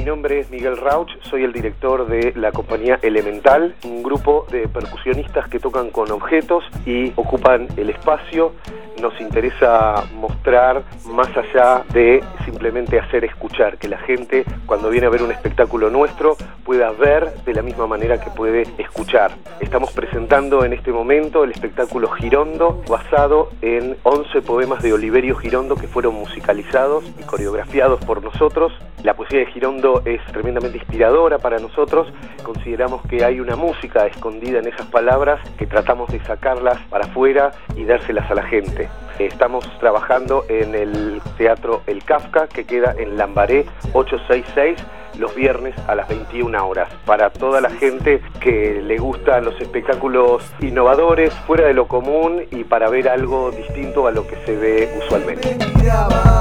nombre es Miguel Rauch, soy el director de la compañía Elemental, un grupo de percusionistas que tocan con objetos y ocupan el espacio. Nos interesa mostrar más allá de simplemente hacer escuchar, que la gente cuando viene a ver un espectáculo nuestro pueda ver de la misma manera que puede escuchar. Estamos presentando en este momento el espectáculo Girondo, basado en 11 poemas de Oliverio Girondo que fueron musicalizados y coreografiados por nosotros. La poesía de Girondo es tremendamente inspiradora para nosotros. Consideramos que hay una música escondida en esas palabras que tratamos de sacarlas para afuera y dárselas a la gente. Estamos trabajando en el Teatro El Kafka, que queda en Lambaré 866, los viernes a las 21 horas. Para toda la gente que le gustan los espectáculos innovadores, fuera de lo común y para ver algo distinto a lo que se ve usualmente.